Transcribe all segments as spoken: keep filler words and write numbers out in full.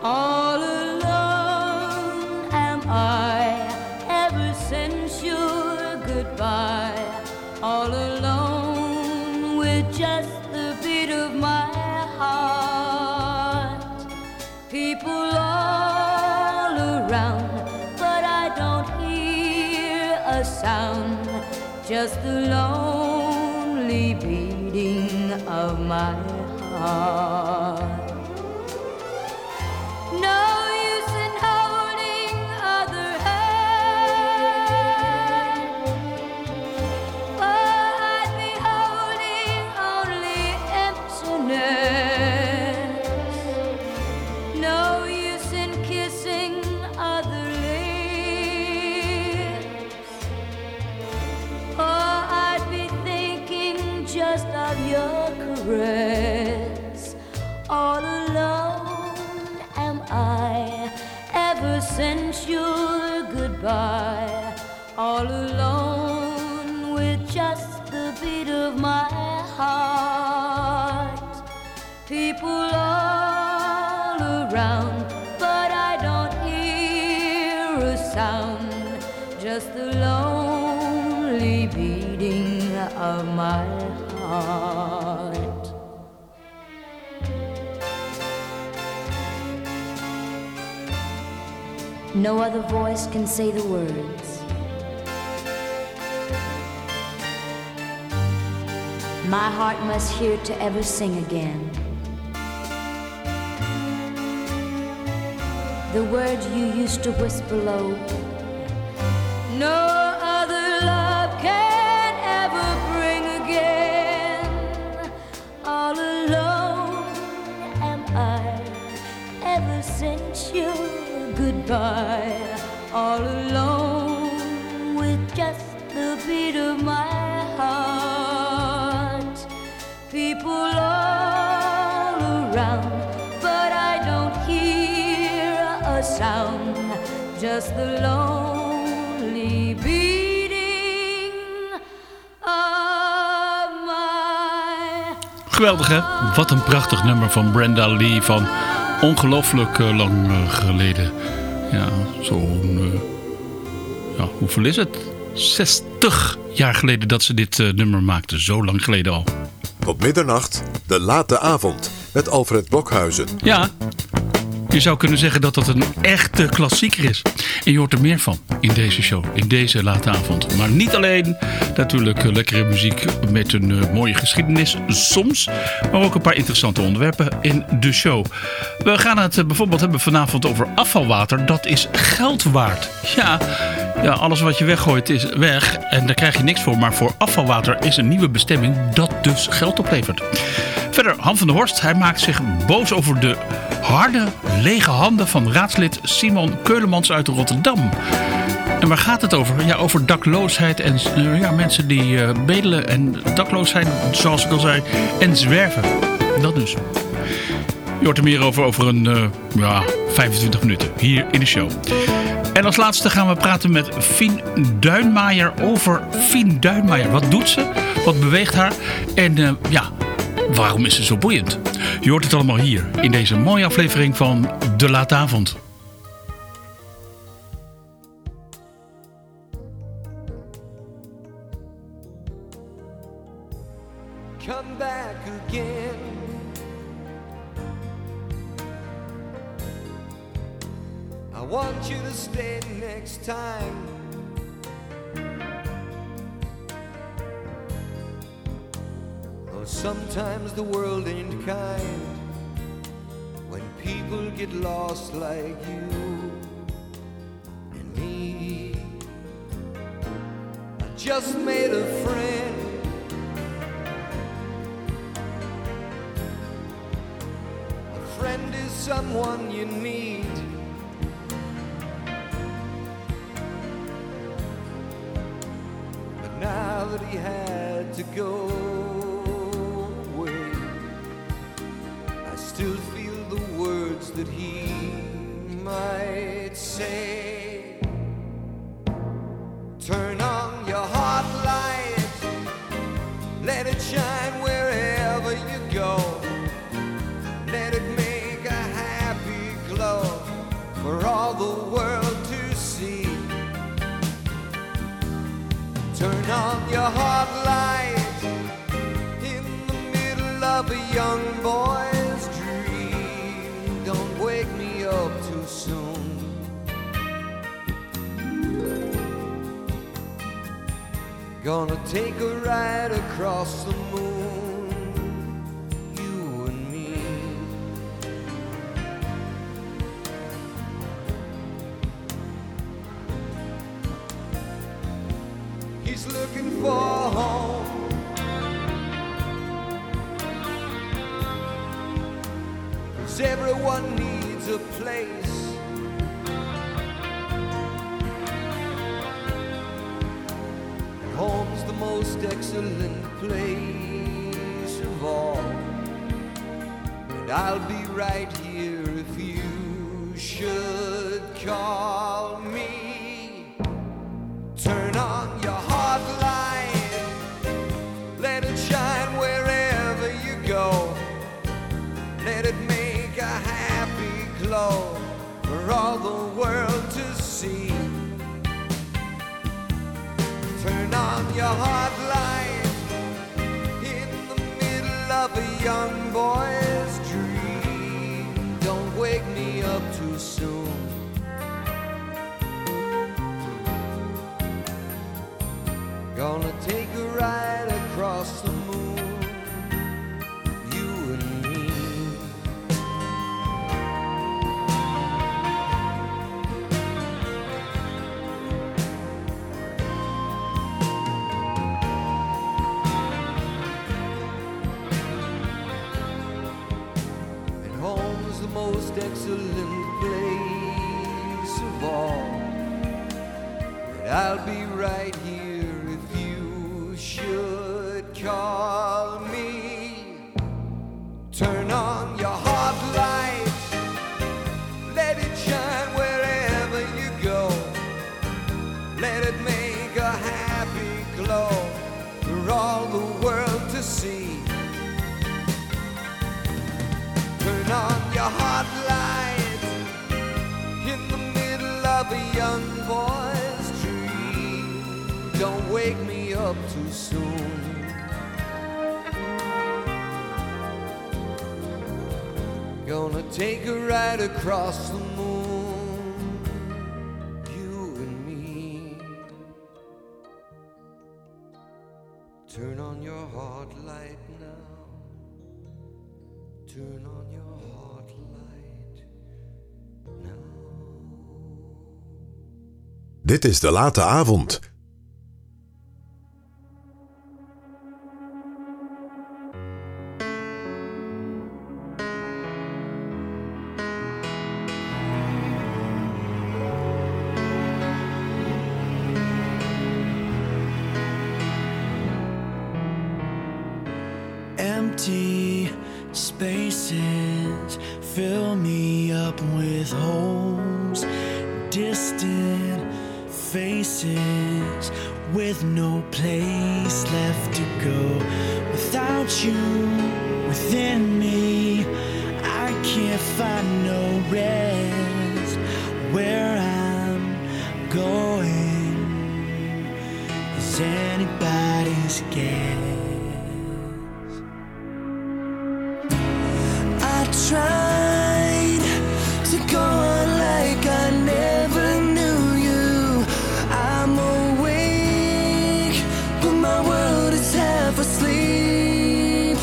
All alone am I ever since your goodbye. All alone with just the beat of my heart. People all around, but I don't hear a sound. Just the lonely beating of my heart. No use in holding other hand, for I'd be holding only emptiness. No use in kissing other lips, for I'd be thinking just of your caress. All alone am I ever since your goodbye. All alone with just the beat of my heart. People all around, but I don't hear a sound. Just the lonely beating of my heart. No other voice can say the words. My heart must hear to ever sing again. The words you used to whisper low. No other love can ever bring again. All alone am I ever since you goodbye. All alone with just the beat of my heart. People all around, but I don't hear a sound. Just the lonely beating of my. Geweldig, hè? Wat een prachtig nummer van Brenda Lee van ongelooflijk uh, lang uh, geleden. Ja, zo'n... Uh, ja, hoeveel is het? zestig jaar geleden dat ze dit uh, nummer maakte. Zo lang geleden al. Tot middernacht, de late avond, met Alfred Blokhuizen. Ja, je zou kunnen zeggen dat dat een echte klassieker is. En je hoort er meer van in deze show, in deze late avond. Maar niet alleen, natuurlijk uh, lekkere muziek met een uh, mooie geschiedenis soms. Maar ook een paar interessante onderwerpen in de show. We gaan het uh, bijvoorbeeld hebben vanavond over afvalwater. Dat is geld waard. Ja, ja, alles wat je weggooit is weg en daar krijg je niks voor. Maar voor afvalwater is een nieuwe bestemming dat dus geld oplevert. Verder, Han van der Horst, hij maakt zich boos over de harde, lege handen van raadslid Simon Keulemans uit Rotterdam. En waar gaat het over? Ja, over dakloosheid en uh, ja, mensen die uh, bedelen en dakloos zijn, zoals ik al zei, en zwerven. Dat dus. Je hoort er meer over over een uh, ja, vijfentwintig minuten hier in de show. En als laatste gaan we praten met Fien Duinmaier over Fien Duinmaier. Wat doet ze? Wat beweegt haar? En uh, ja, waarom is ze zo boeiend? Je hoort het allemaal hier in deze mooie aflevering van De Late Avond. Come back again. I want you to stay next time. Oh, sometimes the world ain't kind when people get lost like you and me. I just made a friend. A friend is someone you need. Now that he had to go away, I still feel the words that he might say. Turn on your heart light, let it shine wherever you go. Let it make a happy glow. of a young boy's dream. Don't wake me up too soon. Gonna take a ride across the moon, you and me. He's looking for home, cause everyone needs a place. And home's the most excellent place of all. And I'll be right here if you should call me. Turn on your heart light, let it shine wherever you go. Let it make a happy glow for all the world to see. Turn on your heart light in the middle of a young boy's dream. Don't wake me up too soon. Gonna take a ride across the moon, you and me. And home's the most excellent place of all. And I'll be right here should call me. Turn on your heart light, let it shine wherever you go. Let it make a happy glow for all the world to see. Turn on your heart light in the middle of a young boy's dream. Don't wake me up too soon. Gonna take a ride across the moon, you and me. Turn on your heart light now. Turn on your heart light now. Dit is De Late Avond. Empty spaces fill me up with holes, distant faces with no place left to go. Without you within me, I can't find no rest. Where I'm going is anybody's guess. Tried to go on like I never knew you. I'm awake, but my world is half asleep.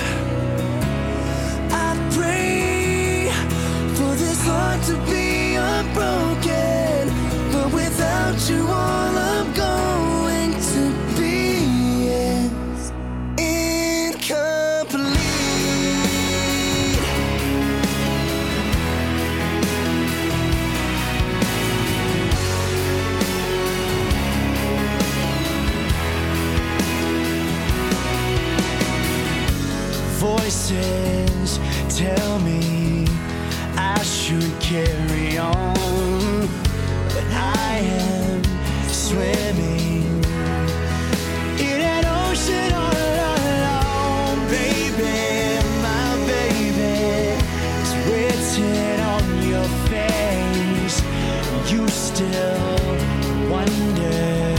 I pray for this heart to be unbroken, but without you all I'm going to be is incomplete. Voices tell me I should carry on, but I am swimming in an ocean all alone. Baby, my baby, it's written on your face. You still wonder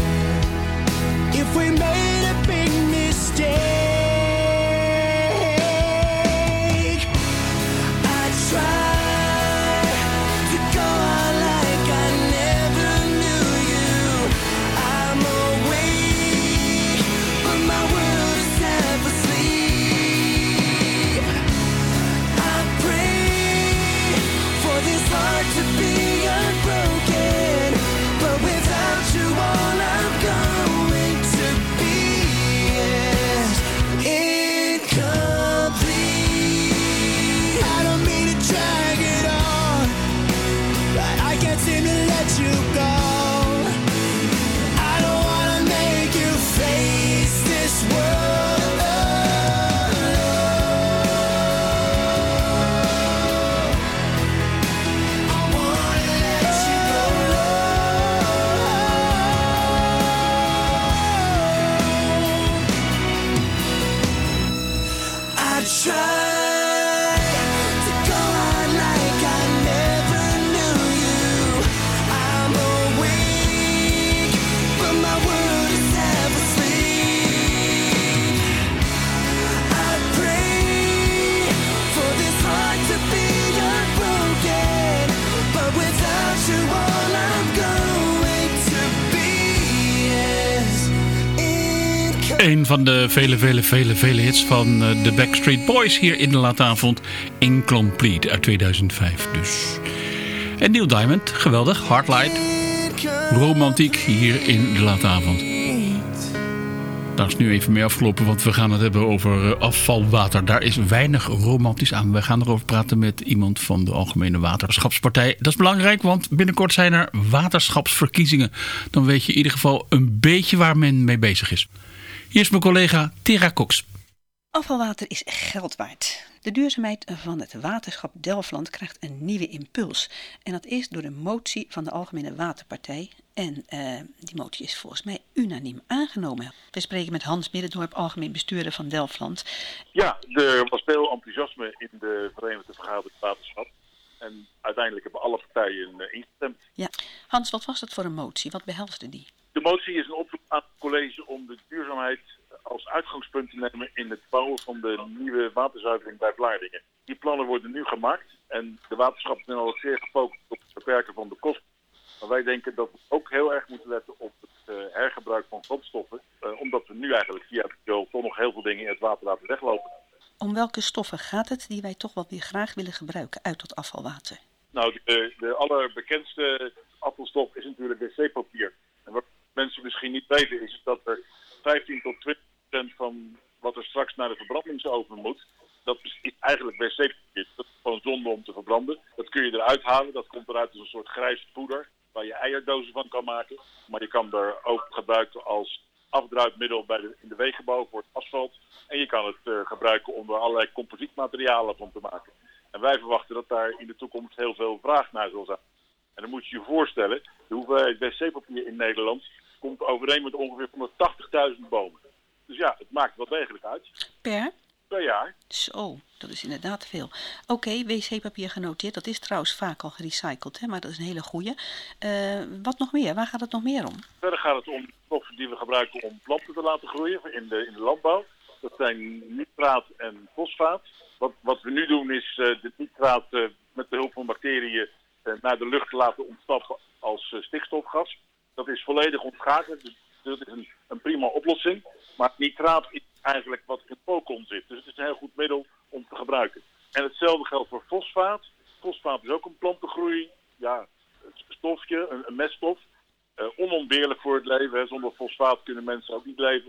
if we made a big mistake. try to go on like I never knew you. I'm awake, but my world is half asleep. I pray for this heart to be unbroken, but without you all I'm going to be is incomplete. Een van de vele, vele, vele, vele hits van uh, de Backstreet Boys hier in de late avond. Incomplete uit tweeduizend vijf dus. En Neil Diamond, geweldig. Hardlight. Romantiek hier in de late avond. Daar is nu even mee afgelopen, want we gaan het hebben over uh, afvalwater. Daar is weinig romantisch aan. We gaan erover praten met iemand van de Algemene Waterschapspartij. Dat is belangrijk, want binnenkort zijn er waterschapsverkiezingen. Dan weet je in ieder geval een beetje waar men mee bezig is. Hier is mijn collega Tera Cox. Afvalwater is geld waard. De duurzaamheid van het waterschap Delfland krijgt een nieuwe impuls. En dat is door de motie van de Algemene Waterpartij. En uh, die motie is volgens mij unaniem aangenomen. We spreken met Hans Middendorp, algemeen bestuurder van Delfland. Ja, er was veel enthousiasme in de Verenigde Vergadering Waterschap. En uiteindelijk hebben alle partijen uh, ingestemd. Ja. Hans, wat was dat voor een motie? Wat behelsde die? De motie is een oproep aan het college om de duurzaamheid als uitgangspunt te nemen in het bouwen van de nieuwe waterzuivering bij Vlaardingen. Die plannen worden nu gemaakt en de waterschappen zijn al zeer gefocust op het beperken van de kosten. Maar wij denken dat we ook heel erg moeten letten op het uh, hergebruik van grondstoffen, uh, omdat we nu eigenlijk via het riool toch nog heel veel dingen in het water laten weglopen. Om welke stoffen gaat het die wij toch wel weer graag willen gebruiken uit dat afvalwater? Nou, de, de allerbekendste afvalstof is natuurlijk wc-papier. En wat mensen misschien niet weten is dat er vijftien tot twintig procent van wat er straks naar de verbrandingsoven moet, dat is eigenlijk wc-papier. Dat is gewoon zonde om te verbranden. Dat kun je eruit halen. Dat komt eruit als een soort grijs poeder waar je eierdozen van kan maken. Maar je kan er ook gebruiken als afdruipmiddel bij de, in de wegenbouw voor het asfalt. En je kan het uh, gebruiken om er allerlei composietmaterialen van te maken. En wij verwachten dat daar in de toekomst heel veel vraag naar zal zijn. En dan moet je je voorstellen, de hoeveelheid wc-papier in Nederland komt overeen met ongeveer honderdtachtigduizend bomen. Dus ja, het maakt wel degelijk uit. Per? Per jaar. Zo, dat is inderdaad veel. Oké, okay, wc-papier genoteerd. Dat is trouwens vaak al gerecycled, hè? Maar dat is een hele goeie. Uh, wat nog meer? Waar gaat het nog meer om? Verder gaat het om stoffen die we gebruiken om planten te laten groeien in de, in de landbouw. Dat zijn nitraat en fosfaat. Wat, wat we nu doen is uh, de nitraat uh, met de hulp van bacteriën uh, naar de lucht laten ontstappen als uh, stikstofgas. Dat is volledig ontschakeld, dus dat is een, een prima oplossing. Maar nitraat is eigenlijk wat in Pocon zit. Dus het is een heel goed middel om te gebruiken. En hetzelfde geldt voor fosfaat. Fosfaat is ook een plantengroei. Ja, een stofje, een, een meststof. Uh, onontbeerlijk voor het leven. Hè. Zonder fosfaat kunnen mensen ook niet leven.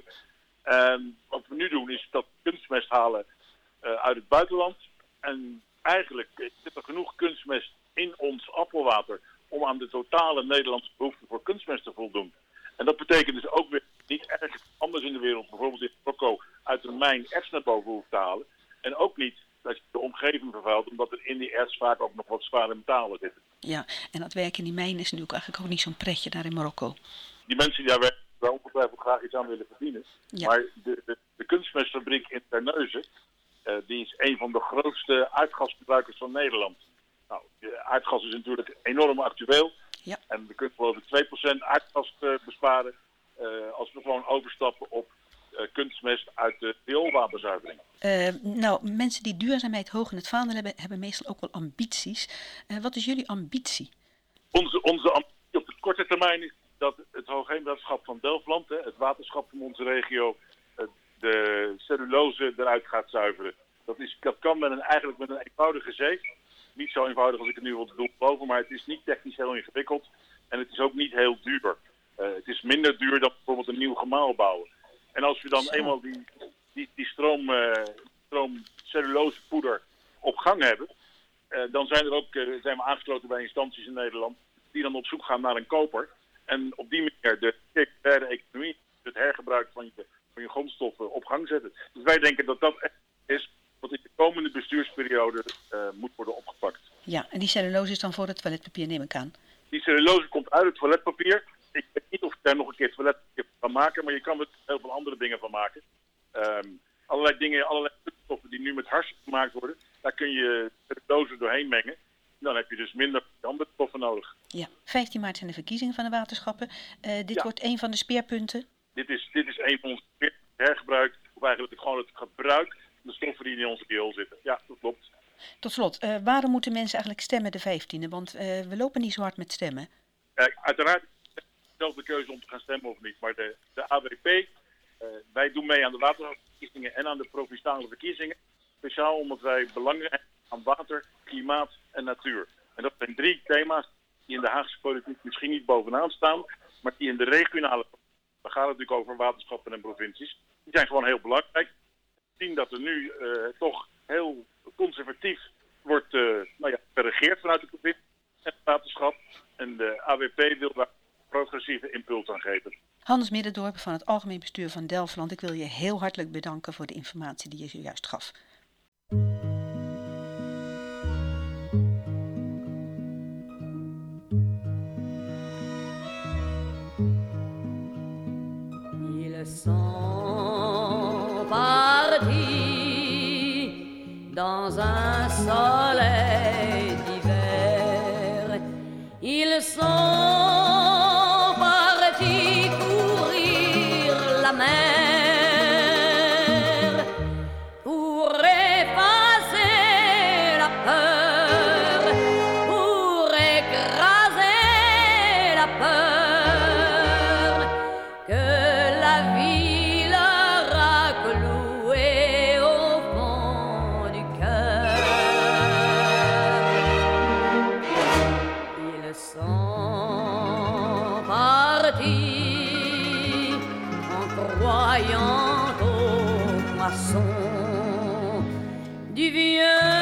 En wat we nu doen is dat kunstmest halen uh, uit het buitenland. En eigenlijk zit er genoeg kunstmest in ons afvalwater om aan de totale Nederlandse behoefte voor kunstmest te voldoen. En dat betekent dus ook weer niet ergens anders in de wereld, bijvoorbeeld in Marokko, uit een mijn erts naar boven hoeft te halen. En ook niet dat je de omgeving vervuilt, omdat er in die erts vaak ook nog wat zware metalen zitten. Ja, en dat werken in die mijnen is natuurlijk eigenlijk ook niet zo'n pretje daar in Marokko. Die mensen die daar werken, daar ongetwijfeld graag iets aan willen verdienen. Ja. Maar de, de, de kunstmestfabriek in Terneuzen, uh, die is een van de grootste aardgasgebruikers van Nederland. Nou, aardgas is natuurlijk enorm actueel. Ja. En we kunnen geloof ik twee procent aardgas uh, besparen uh, als we gewoon overstappen op uh, kunstmest uit de rioolwaterzuivering. Uh, nou, mensen die duurzaamheid hoog in het vaandel hebben, hebben meestal ook wel ambities. Uh, wat is jullie ambitie? Onze, onze ambitie op de korte termijn is dat het Hoogheemraadschap van Delfland, hè, het waterschap van onze regio, uh, de cellulose eruit gaat zuiveren. Dat, is, dat kan met een, eigenlijk met een eenvoudige zeef. Niet zo eenvoudig als ik het nu wil doen boven, maar het is niet technisch heel ingewikkeld. En het is ook niet heel duur. Uh, het is minder duur dan bijvoorbeeld een nieuw gemaal bouwen. En als we dan Zo. eenmaal die, die, die stroom, uh, stroom cellulosepoeder op gang hebben, uh, dan zijn, er ook, uh, zijn we aangesloten bij instanties in Nederland die dan op zoek gaan naar een koper. En op die manier de circulaire economie, het hergebruik van je, van je grondstoffen op gang zetten. Dus wij denken dat dat echt is wat in de komende bestuursperiode uh, moet worden opgepakt. Ja, en die cellulose is dan voor het toiletpapier, neem ik aan. Die cellulose komt uit het toiletpapier. Ik weet niet of je daar nog een keer toiletpapier van maken, maar je kan er heel veel andere dingen van maken. Um, allerlei dingen, allerlei waterstoffen die nu met hars gemaakt worden, daar kun je de dozen doorheen mengen. Dan heb je dus minder andere stoffen nodig. Ja, vijftien maart zijn de verkiezingen van de waterschappen. Uh, dit Ja. wordt een van de speerpunten. Dit is, dit is een van onze hergebruik, of eigenlijk gewoon het gebruik van de stoffen die in onze riool zitten. Ja, dat klopt. Tot slot, uh, waarom moeten mensen eigenlijk stemmen de vijftiende? Want uh, we lopen niet zo hard met stemmen. Uh, uiteraard is zelf de keuze om te gaan stemmen of niet. Maar de, de A W P, uh, wij doen mee aan de waterverkiezingen en aan de provinciale verkiezingen. Speciaal omdat wij belang hebben aan water, klimaat en natuur. En dat zijn drie thema's die in de Haagse politiek misschien niet bovenaan staan, maar die in de regionale, daar gaat het natuurlijk over waterschappen en provincies, die zijn gewoon heel belangrijk. We zien dat er nu uh, toch heel conservatief wordt uh, nou ja, geregeerd vanuit de provincie en het waterschap. En de A W P wil daar progressieve impuls aan geven. Hannes Middendorp van het Algemeen Bestuur van Delfland, ik wil je heel hartelijk bedanken voor de informatie die je zojuist gaf. Ils sont partis dans un soleil d'hiver. Ils sont partis courir la mer pour effacer la peur, pour écraser la peur que la vie leur a clouée au fond du cœur. Ils sont partis en croyant aux moissons du vieux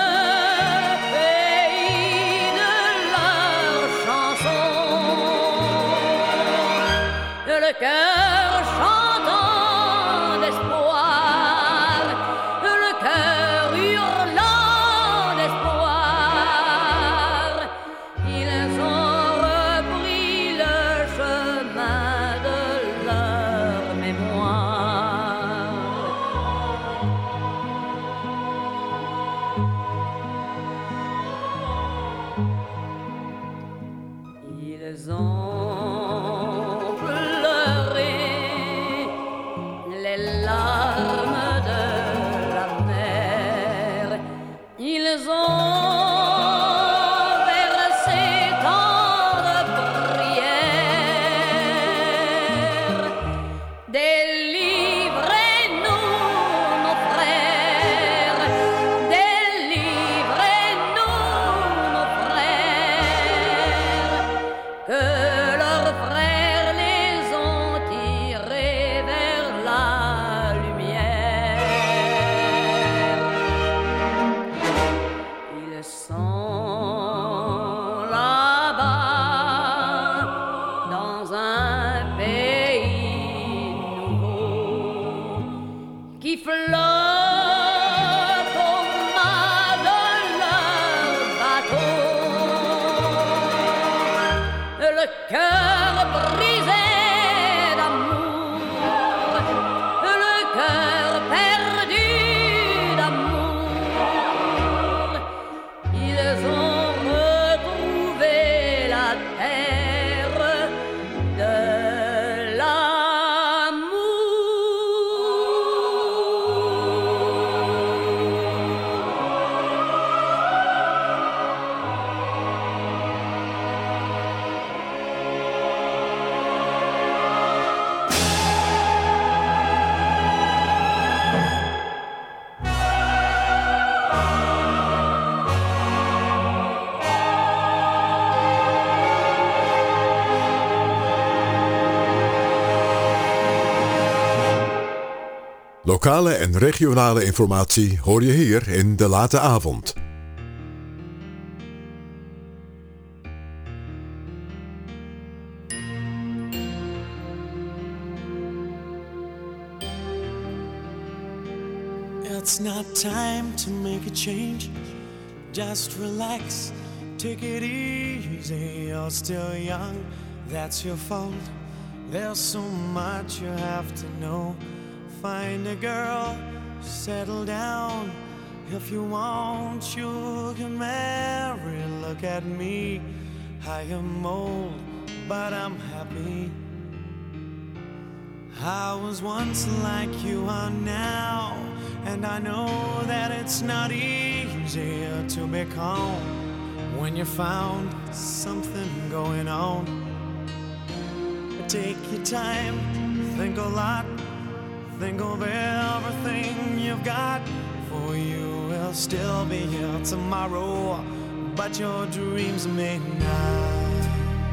pays de leurs chansons. Le cœur chantant d'espoir, le cœur hurlant d'espoir, ils ont repris le chemin de leur mémoire. Ils ont pleuré les larmes de la mer. Ils ont versé tant de prières. Délivrez-nous, nos frères, délivrez-nous, nos frères, que leurs frères les ont tirés vers la lumière. Ils sont là-bas dans un pays nouveau qui flotte au mât de leur bateau. Le cœur brisé d'amour, le cœur perdu d'amour, ils ont retrouvé la terre de Lokale en regionale informatie hoor je hier in De Late Avond. It's not time to make a change. Just relax, take it easy. You're still young, that's your fault. There's so much you have to know. Find a girl, settle down. If you want, you can marry. Look at me, I am old, but I'm happy. I was once like you are now, and I know that it's not easy to be calm when you found something going on. Take your time, think a lot, think of everything you've got, for you will still be here tomorrow, but your dreams may not.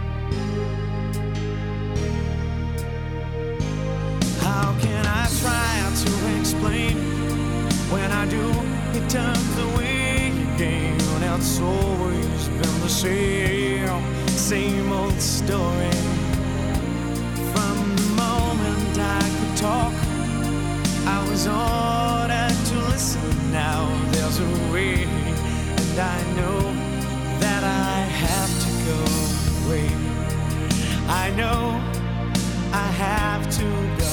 How can I try to explain? When I do, it turns away again. It's always been the same, same old story. From the moment I could talk, I was ordered to listen. Now there's a way, and I know that I have to go away. I know I have to go.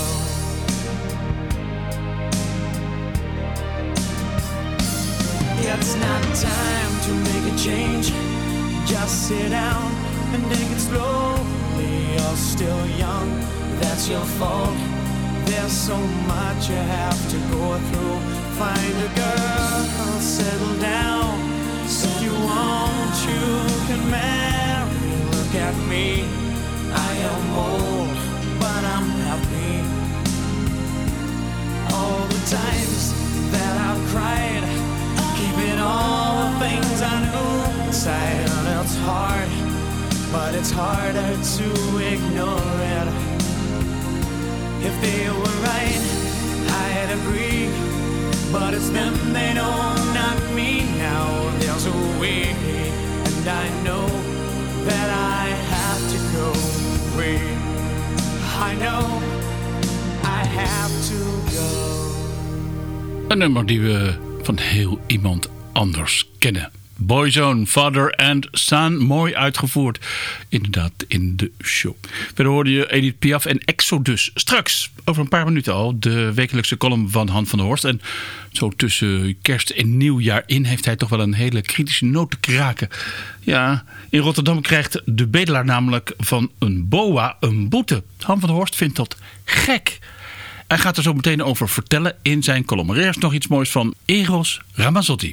It's not time to make a change. Just sit down and take it slowly. You're still young, that's your fault. There's so much you have to go through. Find a girl, settle down. If you want, you can marry. Look at me, I am old, but I'm happy. All the times that I've cried, keeping all the things I knew inside. And it's hard, but it's harder to ignore it. If they were right, I'd agree, but it's them they know, not me. Now there's a way, and I know that I have to go away. I know I have to go. Een nummer die we van heel iemand anders kennen. Boyzone, Father and Son, mooi uitgevoerd. Inderdaad, in de show. Verder hoorde je Edith Piaf en Exodus. Straks, over een paar minuten al, de wekelijkse column van Han van der Horst. En zo tussen kerst en nieuwjaar in heeft hij toch wel een hele kritische noot te kraken. Ja, in Rotterdam krijgt de bedelaar namelijk van een boa een boete. Han van der Horst vindt dat gek. Hij gaat er zo meteen over vertellen in zijn column. Maar eerst nog iets moois van Eros Ramazzotti.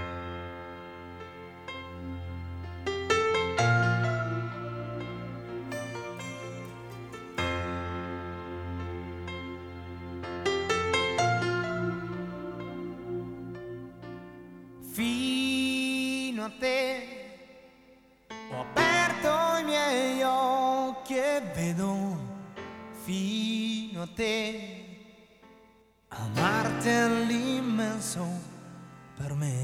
Fino a te ho aperto i miei occhi e vedo fino a te. Amarti è l'immenso per me.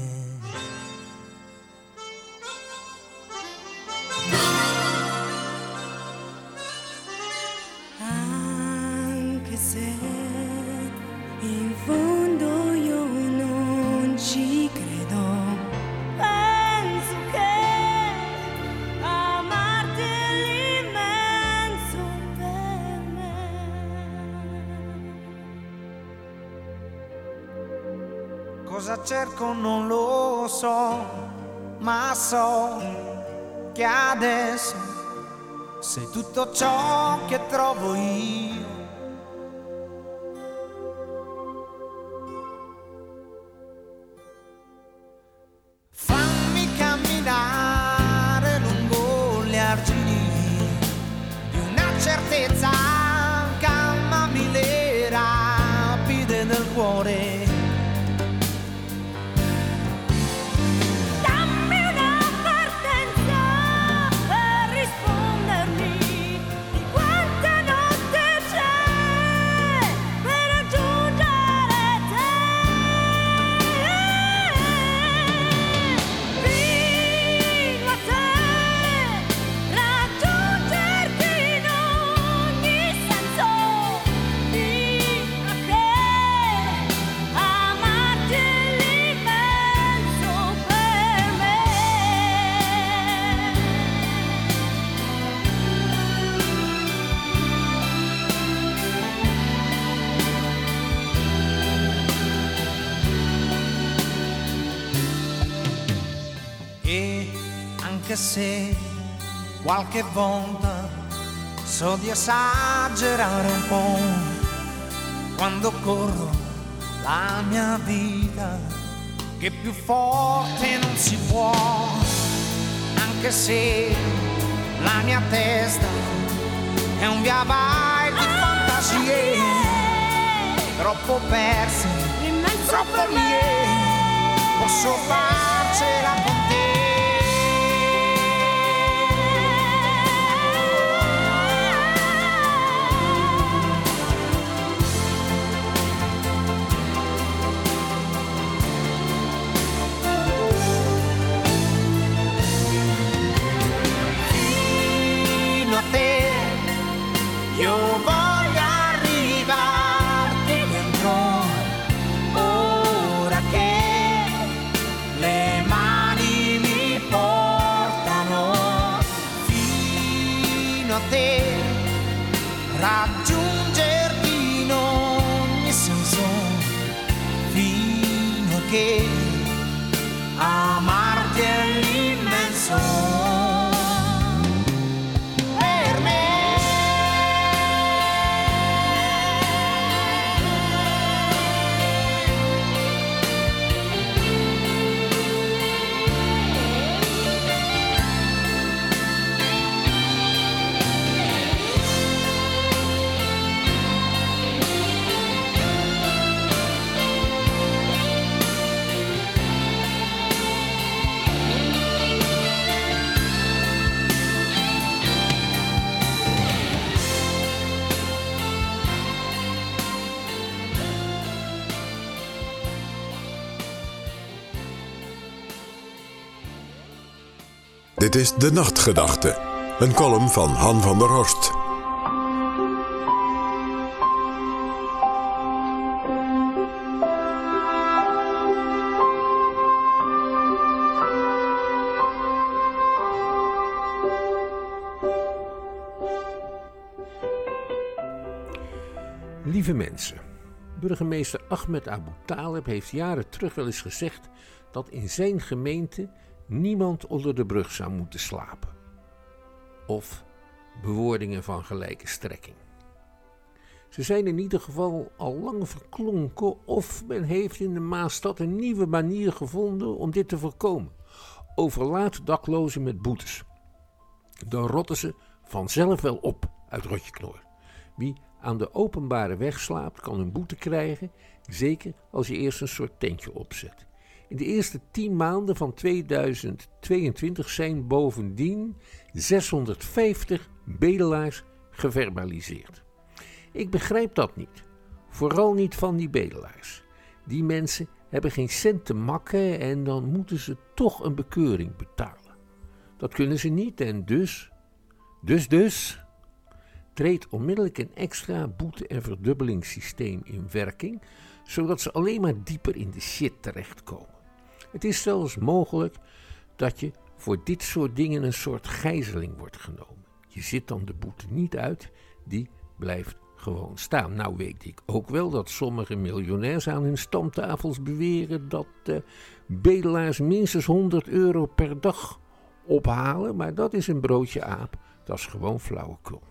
Anche se in fondo io non ci credo, penso che amarti è l'immenso per me. Cosa cerco non lo so, ma so che adesso sei tutto ciò che trovo io. Fammi camminare lungo gli argini di una certezza, calmami le rapide del cuore. Per rispondermi di quante notti c'è anche se qualche volta so di esagerare un po' quando corro la mia vita, che più forte non si può, anche se la mia testa è un via vai di fantasie, troppo perse, troppo mie, posso farcela con te. Io voglio arrivarti dentro, ora che le mani mi portano fino a te, raggiungerti in ogni senso, fino a che amarti è l'immenso. Dit is De Nachtgedachte, een column van Han van der Horst. Lieve mensen, burgemeester Ahmed Abu Taleb heeft jaren terug wel eens gezegd dat in zijn gemeente niemand onder de brug zou moeten slapen. Of bewoordingen van gelijke strekking. Ze zijn in ieder geval al lang verklonken of men heeft in de Maasstad een nieuwe manier gevonden om dit te voorkomen. Overlaat daklozen met boetes. Dan rotten ze vanzelf wel op uit Rotjeknoor. Wie aan de openbare weg slaapt kan een boete krijgen, zeker als je eerst een soort tentje opzet. In de eerste tien maanden van tweeduizend tweeëntwintig zijn bovendien zeshonderdvijftig bedelaars geverbaliseerd. Ik begrijp dat niet. Vooral niet van die bedelaars. Die mensen hebben geen cent te makken en dan moeten ze toch een bekeuring betalen. Dat kunnen ze niet en dus, dus dus, treedt onmiddellijk een extra boete- en verdubbelingssysteem in werking, zodat ze alleen maar dieper in de shit terechtkomen. Het is zelfs mogelijk dat je voor dit soort dingen een soort gijzeling wordt genomen. Je zit dan de boete niet uit, die blijft gewoon staan. Nou weet ik ook wel dat sommige miljonairs aan hun stamtafels beweren dat uh, bedelaars minstens honderd euro per dag ophalen, maar dat is een broodje aap, dat is gewoon flauwekul.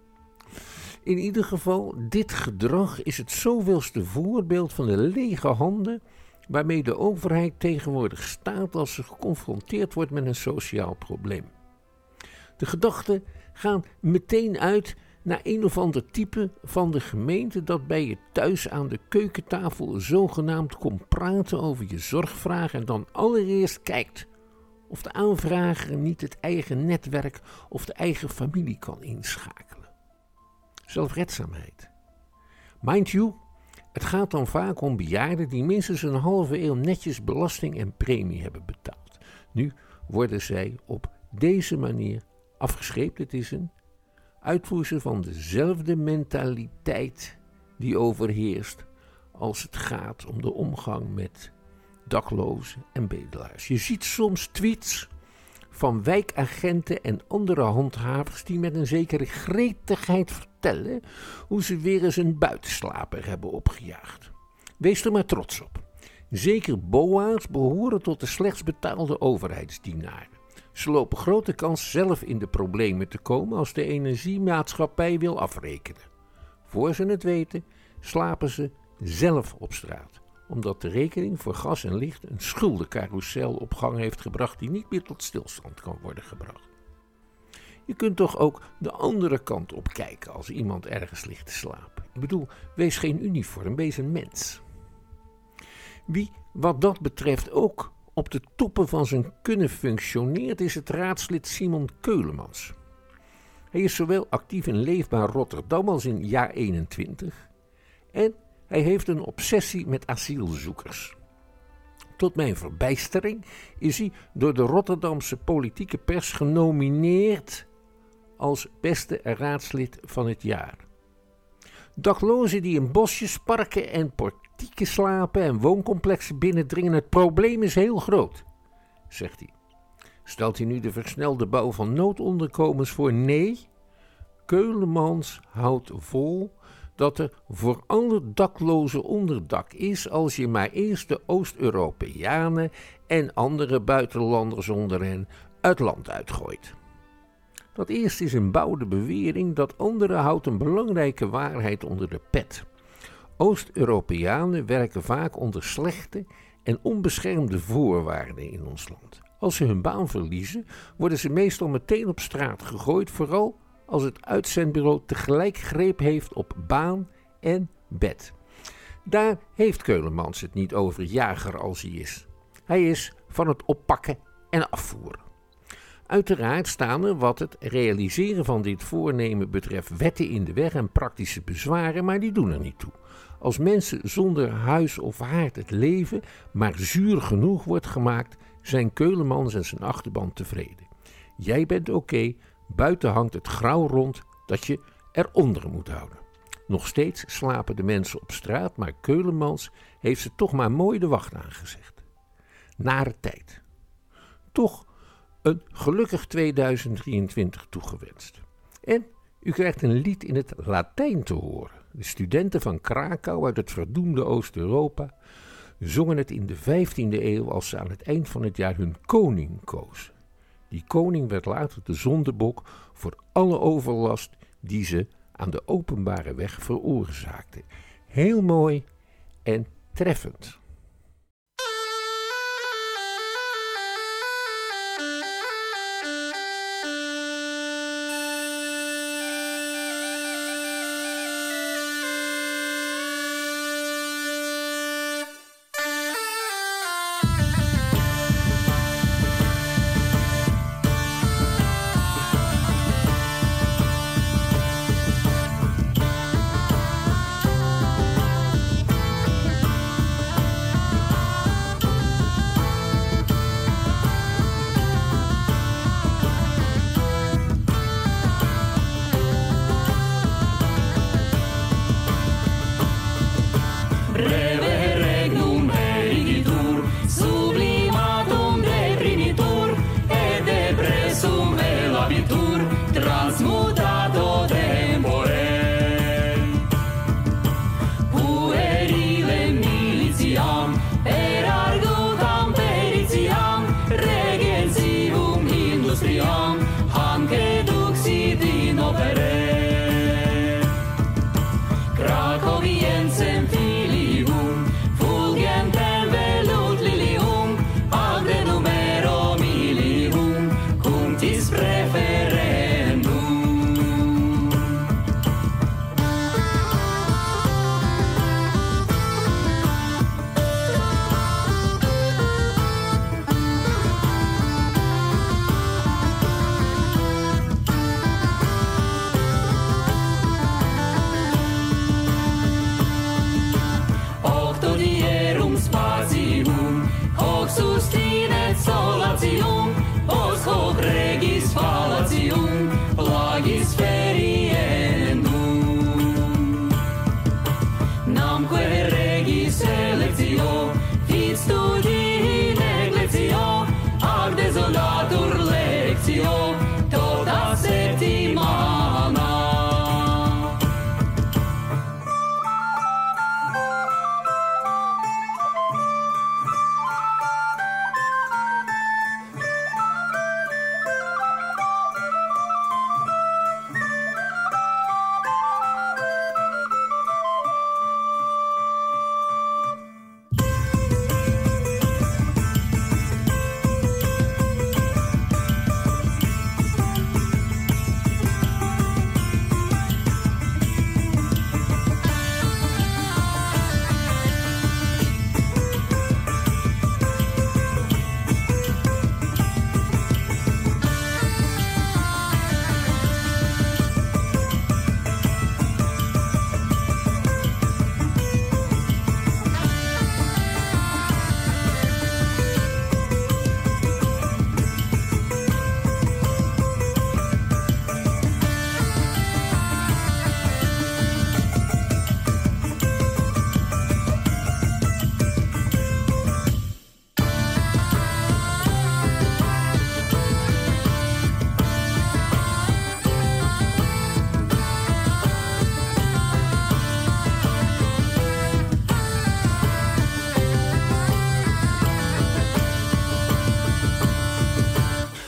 In ieder geval, dit gedrag is het zoveelste voorbeeld van de lege handen waarmee de overheid tegenwoordig staat als ze geconfronteerd wordt met een sociaal probleem. De gedachten gaan meteen uit naar een of ander type van de gemeente dat bij je thuis aan de keukentafel zogenaamd komt praten over je zorgvraag en dan allereerst kijkt of de aanvrager niet het eigen netwerk of de eigen familie kan inschakelen. Zelfredzaamheid. Mind you, het gaat dan vaak om bejaarden die minstens een halve eeuw netjes belasting en premie hebben betaald. Nu worden zij op deze manier afgescheept. Het is een uitvoersel van dezelfde mentaliteit die overheerst als het gaat om de omgang met daklozen en bedelaars. Je ziet soms tweets van wijkagenten en andere handhavers die met een zekere gretigheid vertellen hoe ze weer eens een buitenslaper hebben opgejaagd. Wees er maar trots op. Zeker boa's behoren tot de slechts betaalde overheidsdienaren. Ze lopen grote kans zelf in de problemen te komen als de energiemaatschappij wil afrekenen. Voor ze het weten, slapen ze zelf op straat, omdat de rekening voor gas en licht een schuldencarousel op gang heeft gebracht die niet meer tot stilstand kan worden gebracht. Je kunt toch ook de andere kant op kijken als iemand ergens ligt te slapen. Ik bedoel, wees geen uniform, wees een mens. Wie wat dat betreft ook op de toppen van zijn kunnen functioneert, is het raadslid Simon Keulemans. Hij is zowel actief in Leefbaar Rotterdam als in Jaar eenentwintig en hij heeft een obsessie met asielzoekers. Tot mijn verbijstering is hij door de Rotterdamse politieke pers genomineerd als beste raadslid van het jaar. Daklozen die in bosjes, parken en portieken slapen en wooncomplexen binnendringen, het probleem is heel groot, zegt hij. Stelt hij nu de versnelde bouw van noodonderkomens voor? Nee, Keulemans houdt vol dat er voor alle daklozen onderdak is als je maar eerst de Oost-Europeanen en andere buitenlanders onder hen het land uitgooit. Dat eerste is een bouwde bewering, dat andere houdt een belangrijke waarheid onder de pet. Oost-Europeanen werken vaak onder slechte en onbeschermde voorwaarden in ons land. Als ze hun baan verliezen, worden ze meestal meteen op straat gegooid, vooral als het uitzendbureau tegelijk greep heeft op baan en bed. Daar heeft Keulemans het niet over, jager als hij is. Hij is van het oppakken en afvoeren. Uiteraard staan er wat het realiseren van dit voornemen betreft wetten in de weg en praktische bezwaren, maar die doen er niet toe. Als mensen zonder huis of haard het leven maar zuur genoeg wordt gemaakt, zijn Keulemans en zijn achterban tevreden. Jij bent oké, okay, buiten hangt het grauw rond dat je eronder moet houden. Nog steeds slapen de mensen op straat, maar Keulemans heeft ze toch maar mooi de wacht aangezegd. Nare tijd. Toch een gelukkig tweeduizend drieëntwintig toegewenst. En u krijgt een lied in het Latijn te horen. De studenten van Krakau uit het verdoemde Oost-Europa zongen het in de vijftiende eeuw als ze aan het eind van het jaar hun koning kozen. Die koning werd later de zondebok voor alle overlast die ze aan de openbare weg veroorzaakten. Heel mooi en treffend.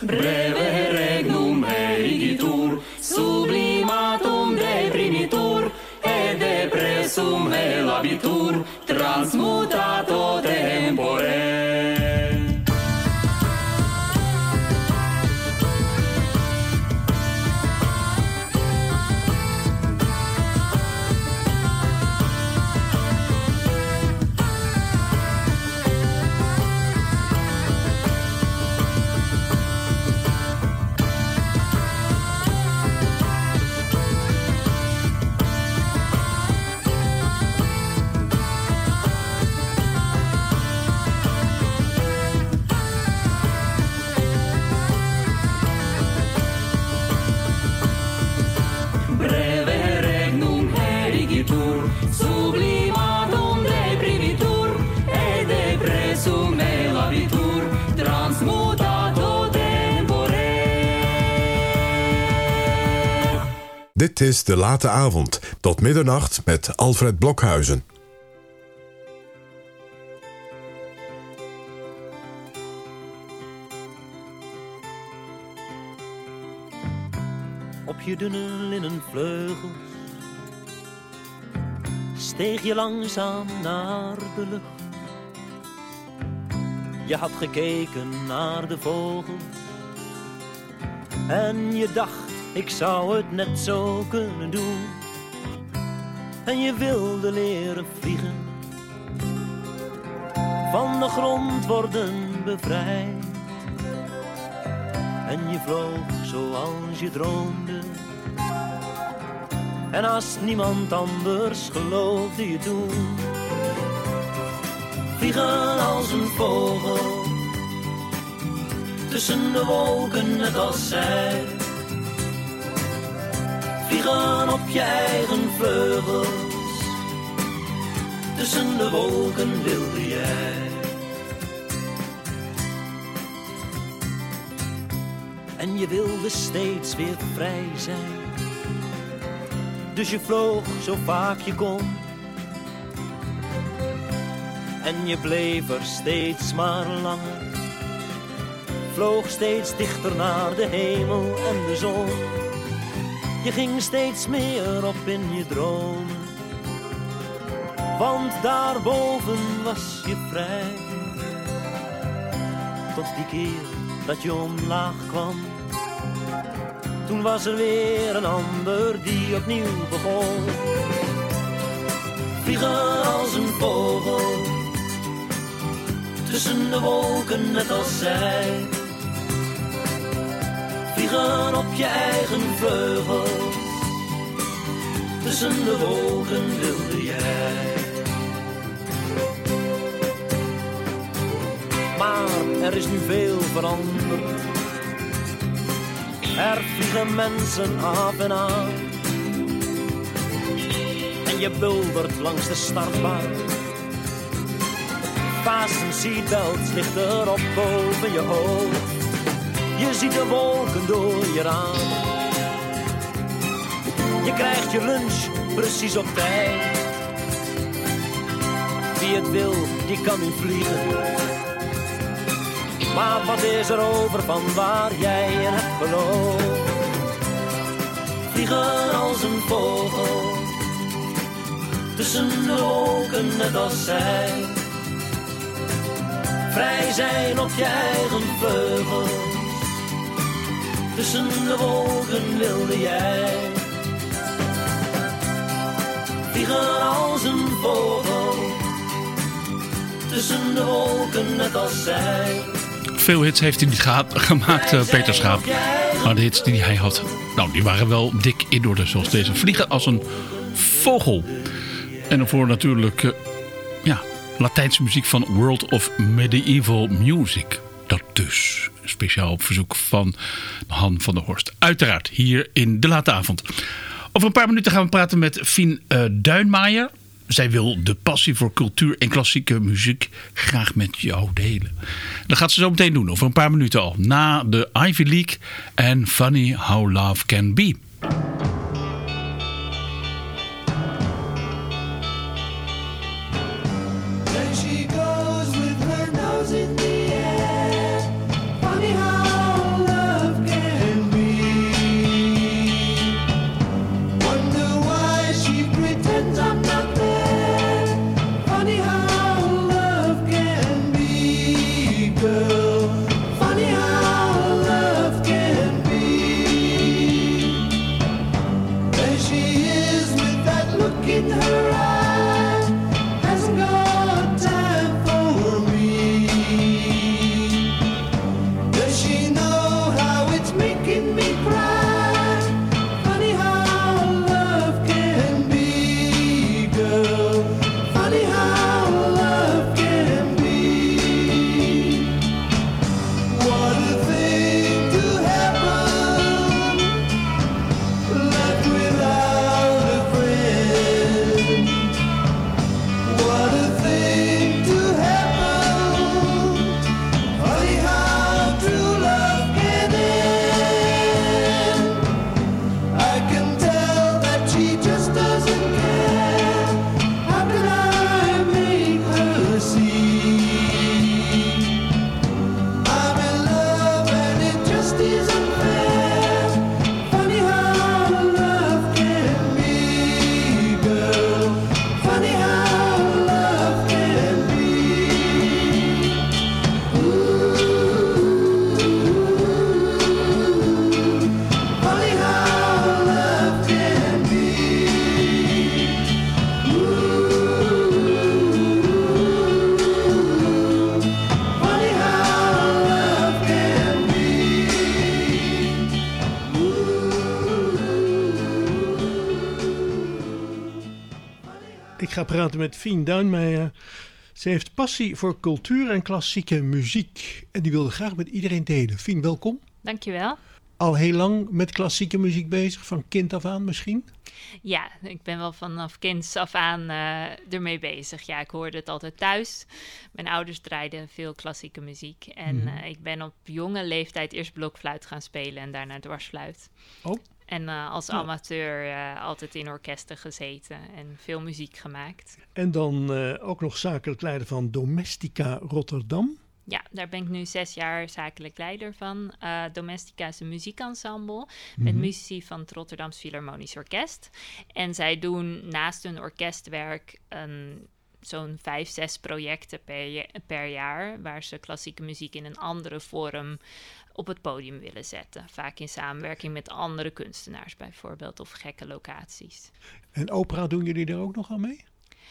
Breve regnum eigitur, sublimatum deprimitur, et depressum elabitur, transmutato tempore. Sublimatum deprimitur, et depressum elabitur, transmutato tempore. Dit is De Late Avond, tot middernacht met Alfred Blokhuizen. Op je dunne linnen vleugels steeg je langzaam naar de lucht. Je had gekeken naar de vogels en je dacht, ik zou het net zo kunnen doen. En je wilde leren vliegen, van de grond worden bevrijd. En je vloog zoals je droomde, en als niemand anders geloofde je toen. Vliegen als een vogel, tussen de wolken net als zij. Vliegen op je eigen vleugels, tussen de wolken wilde jij. En je wilde steeds weer vrij zijn, dus je vloog zo vaak je kon. En je bleef er steeds maar langer, vloog steeds dichter naar de hemel en de zon. Je ging steeds meer op in je dromen, want daarboven was je vrij. Tot die keer dat je omlaag kwam, toen was er weer een ander die opnieuw begon. Vliegen als een vogel, tussen de wolken net als zij. Vliegen op je eigen vleugels, tussen de wolken wilde jij. Maar er is nu veel veranderd. Er vliegen mensen af en aan, en je buldert langs de startbaan. Fasten seatbelts ligt erop boven je hoofd. Je ziet de wolken door je raam. Je krijgt je lunch precies op tijd. Wie het wil, die kan nu vliegen. Maar wat is er over van waar jij in hebt geloofd? Vliegen als een vogel, tussen de wolken net als zij. Vrij zijn op je eigen vleugels, tussen de wolken wilde jij. Vliegen als een vogel, tussen de wolken net als zij. Veel hits heeft hij niet gehad, gemaakt, uh, Peter Schaap. Maar de hits die hij had, nou, die waren wel dik in orde. Zoals deze, Vliegen als een vogel. En daarvoor natuurlijk uh, ja, Latijnse muziek van World of Medieval Music. Dat dus. Speciaal op verzoek van Han van der Horst. Uiteraard hier in De Late Avond. Over een paar minuten gaan we praten met Fien uh, Duinmaier. Zij wil de passie voor cultuur en klassieke muziek graag met jou delen. Dat gaat ze zo meteen doen, over een paar minuten al. Na de Ivy League en Funny How Love Can Be. She goes with her nose in the air. Funny how love Ik ga praten met Fien Duinmeijer. Ze heeft passie voor cultuur en klassieke muziek. En die wilde graag met iedereen delen. Fien, welkom. Dankjewel. Al heel lang met klassieke muziek bezig, van kind af aan misschien? Ja, ik ben wel vanaf kinds af aan uh, ermee bezig. Ja, ik hoorde het altijd thuis. Mijn ouders draaiden veel klassieke muziek. En mm. uh, ik ben op jonge leeftijd eerst blokfluit gaan spelen en daarna dwarsfluit. Oh. En uh, als amateur uh, altijd in orkesten gezeten en veel muziek gemaakt. En dan uh, ook nog zakelijk leider van Domestica Rotterdam. Ja, daar ben ik nu zes jaar zakelijk leider van. Uh, Domestica is een muziekensemble Mm-hmm. met muzici van het Rotterdams Philharmonisch Orkest. En zij doen naast hun orkestwerk een, zo'n vijf, zes projecten per, per jaar, waar ze klassieke muziek in een andere vorm op het podium willen zetten. Vaak in samenwerking met andere kunstenaars bijvoorbeeld, of gekke locaties. En opera, doen jullie er ook nog aan mee?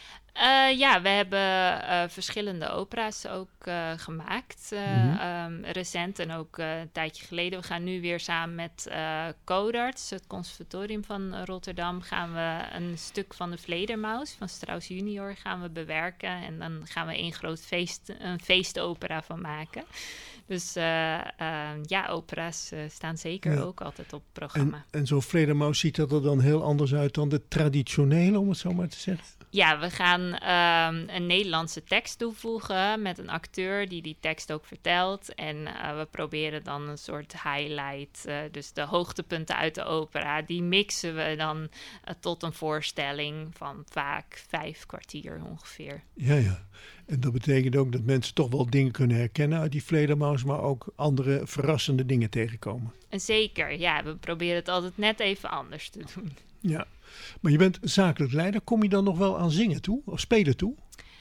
Uh, ja, we hebben uh, verschillende opera's ook uh, gemaakt. Uh, mm-hmm. um, recent en ook uh, een tijdje geleden. We gaan nu weer samen met uh, Codarts, het conservatorium van Rotterdam, gaan we een stuk van de Vledermaus van Strauss junior gaan we bewerken. En dan gaan we één groot feest, een feestopera van maken. Dus uh, uh, ja, opera's uh, staan zeker ja. ook altijd op het programma. En, en zo'n Vledermaus, ziet dat er dan heel anders uit dan de traditionele, om het zo maar te zeggen? Ja, we gaan um, een Nederlandse tekst toevoegen met een acteur die die tekst ook vertelt. En uh, we proberen dan een soort highlight, uh, dus de hoogtepunten uit de opera, die mixen we dan uh, tot een voorstelling van vaak vijf kwartier ongeveer. Ja, ja. En dat betekent ook dat mensen toch wel dingen kunnen herkennen uit die Vledermaus, maar ook andere verrassende dingen tegenkomen. En zeker, ja. We proberen het altijd net even anders te doen. Ja, maar je bent zakelijk leider. Kom je dan nog wel aan zingen toe, of spelen toe?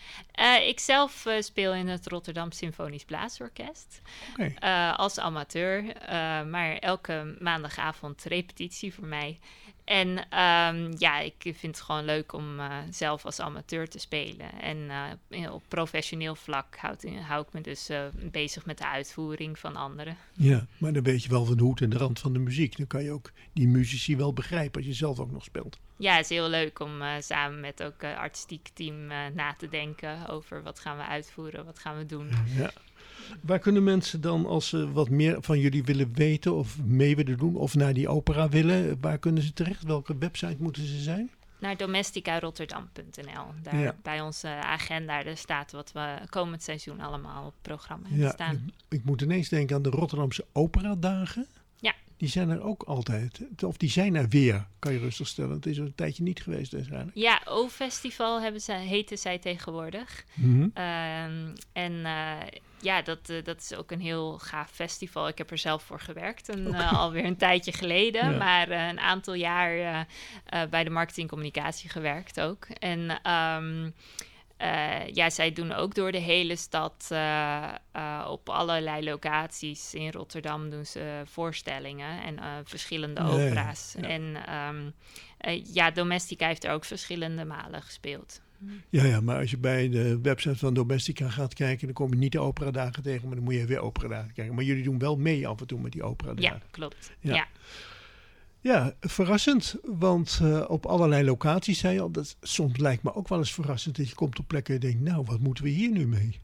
Uh, ik zelf uh, speel in het Rotterdam Symfonisch Blaasorkest. Okay. Uh, als amateur, uh, maar elke maandagavond repetitie voor mij. En um, ja, ik vind het gewoon leuk om uh, zelf als amateur te spelen. En uh, op professioneel vlak houd, hou ik me dus uh, bezig met de uitvoering van anderen. Ja, maar dan weet je wel van de hoed en de rand van de muziek. Dan kan je ook die muzici wel begrijpen als je zelf ook nog speelt. Ja, het is heel leuk om uh, samen met ook het uh, artistiek team uh, na te denken over wat gaan we uitvoeren, wat gaan we doen. Ja. Waar kunnen mensen dan, als ze wat meer van jullie willen weten of mee willen doen of naar die opera willen, waar kunnen ze terecht? Welke website moeten ze zijn? Naar domestica rotterdam punt n l. Daar ja. Bij onze agenda daar staat wat we komend seizoen allemaal op het programma hebben ja, staan. Ik, ik moet ineens denken aan de Rotterdamse operadagen. Ja. Die zijn er ook altijd. Of die zijn er weer, kan je rustig stellen. Het is een tijdje niet geweest waarschijnlijk. Ja, O-festival hebben ze, heten zij tegenwoordig. Mm-hmm. Uh, en uh, ja, dat, uh, dat is ook een heel gaaf festival. Ik heb er zelf voor gewerkt, een, okay. uh, alweer een tijdje geleden. Ja. Maar uh, een aantal jaar uh, uh, bij de marketing en communicatie gewerkt ook. En um, Uh, ja, zij doen ook door de hele stad uh, uh, op allerlei locaties. In Rotterdam doen ze uh, voorstellingen en uh, verschillende nee, opera's. Ja. En um, uh, ja, Domestica heeft er ook verschillende malen gespeeld. Ja, ja, maar als je bij de website van Domestica gaat kijken, dan kom je niet de operadagen tegen, maar dan moet je weer operadagen kijken. Maar jullie doen wel mee af en toe met die operadagen. Ja, klopt. Ja. ja. Ja, verrassend, want uh, op allerlei locaties, zei je al, dat soms lijkt me ook wel eens verrassend dat je komt op plekken en je denkt, nou, wat moeten we hier nu mee?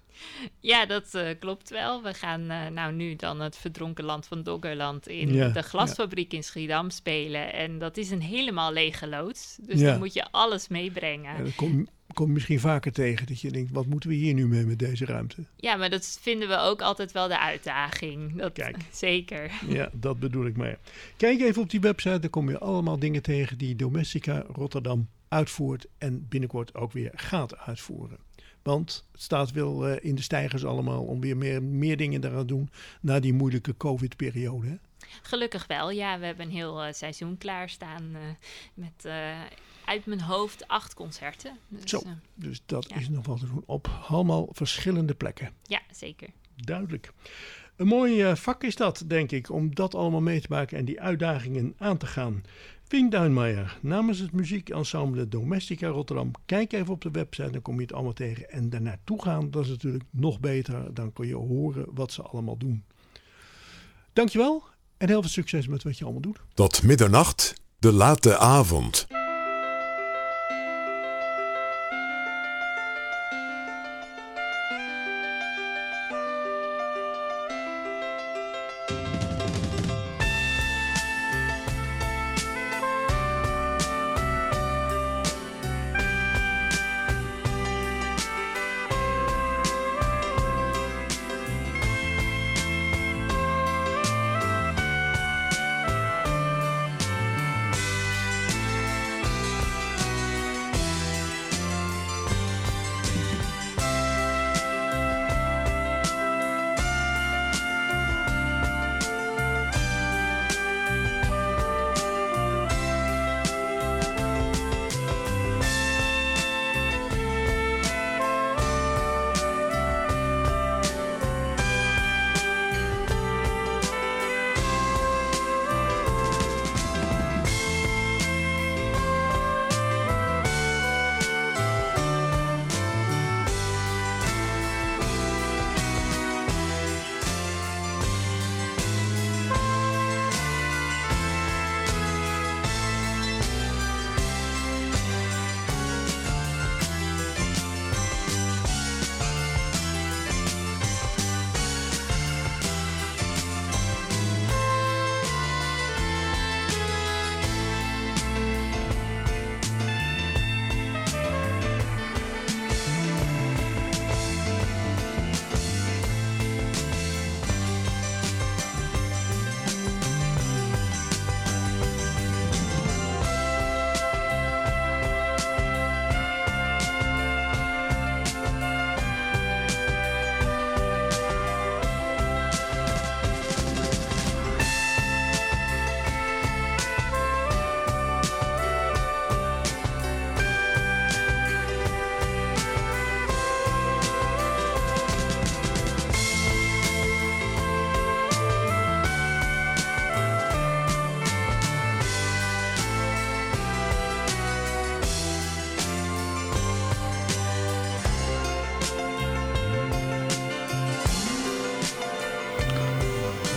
Ja, dat uh, klopt wel. We gaan uh, nou nu dan het verdronken land van Doggerland in ja, de glasfabriek ja. in Schiedam spelen. En dat is een helemaal lege loods, dus ja. dan moet je alles meebrengen. Ja, dat komt kom misschien vaker tegen, dat je denkt, wat moeten we hier nu mee met deze ruimte? Ja, maar dat vinden we ook altijd wel de uitdaging. Dat, Kijk. Zeker. Ja, dat bedoel ik maar. Kijk even op die website, daar kom je allemaal dingen tegen die Domestica Rotterdam uitvoert en binnenkort ook weer gaat uitvoeren. Want het staat wel uh, in de stijgers allemaal om weer meer, meer dingen eraan te doen na die moeilijke COVID-periode, hè? Gelukkig wel, ja. We hebben een heel uh, seizoen klaarstaan uh, met uh, uit mijn hoofd acht concerten. Dus, Zo, uh, dus dat ja. is nog wat te doen op allemaal verschillende plekken. Ja, zeker. Duidelijk. Een mooi uh, vak is dat, denk ik, om dat allemaal mee te maken en die uitdagingen aan te gaan. Fien Duinmeijer, namens het muziekensemble Domestica Rotterdam. Kijk even op de website, dan kom je het allemaal tegen. En daar naartoe gaan, dat is natuurlijk nog beter. Dan kun je horen wat ze allemaal doen. Dankjewel en heel veel succes met wat je allemaal doet. Tot middernacht, de late avond.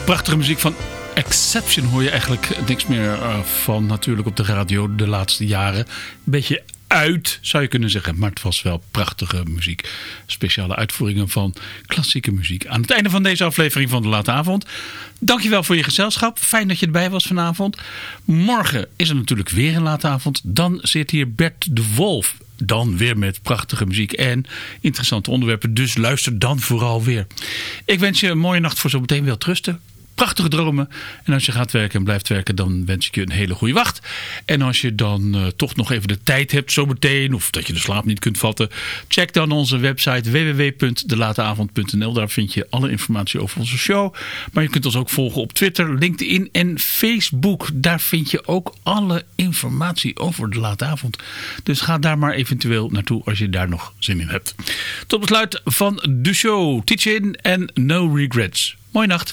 Prachtige muziek van Exception hoor je eigenlijk niks meer uh, van natuurlijk op de radio de laatste jaren. Een beetje uit zou je kunnen zeggen, maar het was wel prachtige muziek. Speciale uitvoeringen van klassieke muziek. Aan het einde van deze aflevering van de Late Avond. Dankjewel voor je gezelschap. Fijn dat je erbij was vanavond. Morgen is er natuurlijk weer een Late Avond. Dan zit hier Bert de Wolf. Dan weer met prachtige muziek en interessante onderwerpen. Dus luister dan vooral weer. Ik wens je een mooie nacht voor zometeen. Wel rusten. Prachtige dromen. En als je gaat werken en blijft werken, dan wens ik je een hele goede wacht. En als je dan uh, toch nog even de tijd hebt zometeen, of dat je de slaap niet kunt vatten, check dan onze website w w w punt de late avond punt n l. Daar vind je alle informatie over onze show. Maar je kunt ons ook volgen op Twitter, LinkedIn en Facebook. Daar vind je ook alle informatie over de Late Avond. Dus ga daar maar eventueel naartoe als je daar nog zin in hebt. Tot besluit van de show. Teach in en no regrets. Mooie nacht.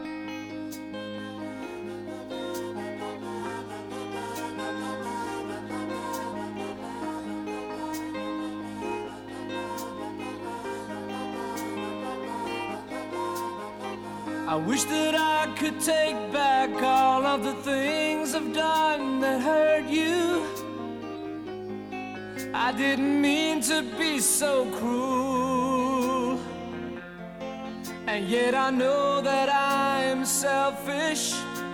I wish that I could take back all of the things I've done that hurt you. I didn't mean to be so cruel, and yet I know that I am selfish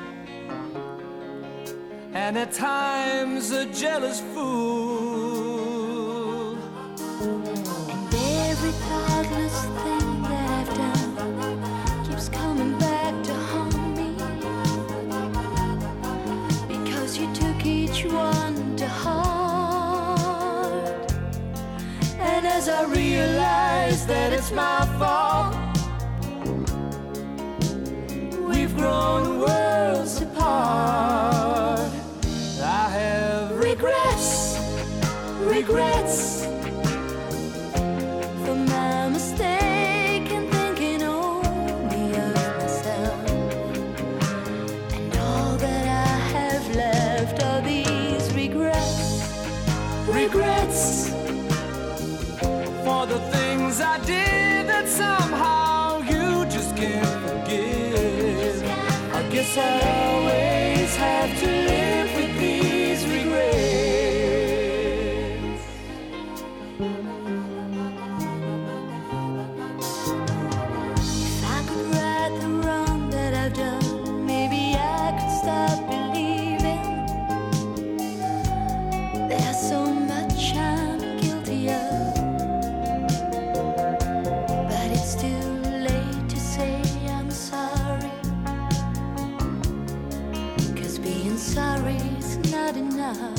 and at times a jealous fool. And every thoughtless thing that I've done coming back to haunt me, because you took each one to heart. And as I realize that it's my fault, we've grown worlds apart. I have regrets, regrets for my mistakes. Regrets for the things I did that somehow you just can't forgive. I guess I always have to live with these regrets. If I could right the wrong that I've done, maybe I could stop believing there's so much I'm guilty of. But it's too late to say I'm sorry, 'cause being sorry is not enough.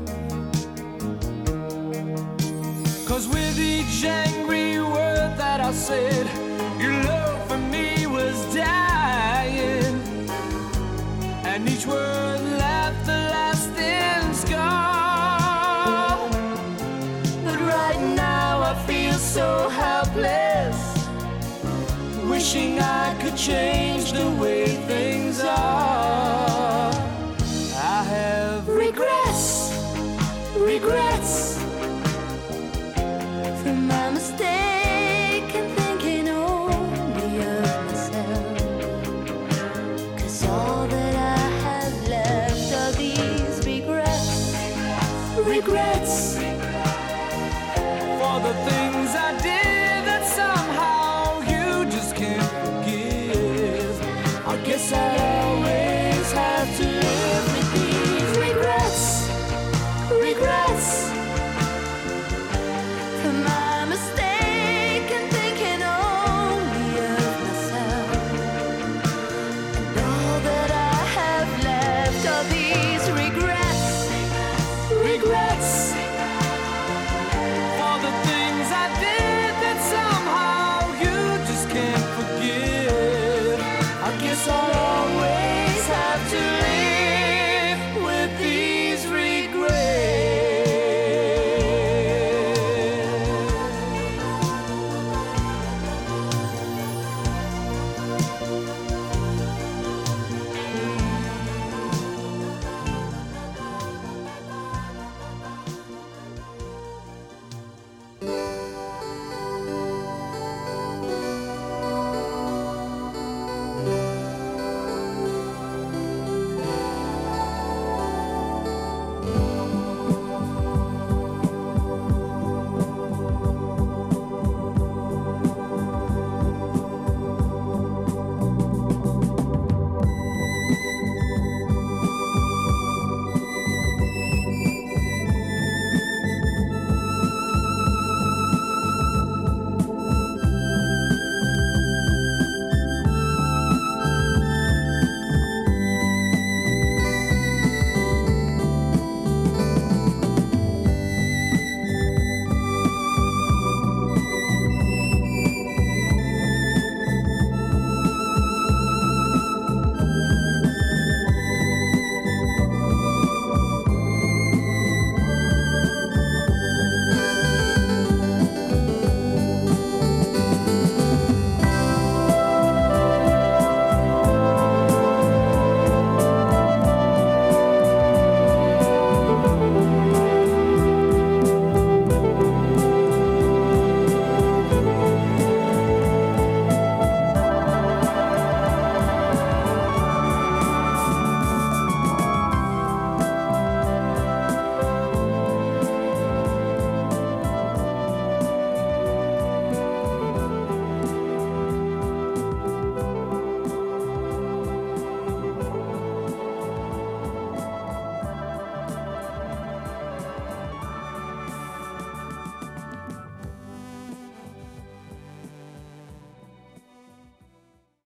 'Cause with each angry word that I said, your love for me was dying, and each word left a lasting scar. But right now I feel so helpless, wishing I could change the way things are. I have regrets, regrets for my mistake in thinking only of myself. 'Cause all that I have left are these regrets, regrets for the things I did that somehow you just can't forgive. I guess I always have to live with these regrets, regrets for my mistake in thinking only of myself. And all that I have left are these regrets, regrets for the things I did that somehow you just can't forgive. I guess I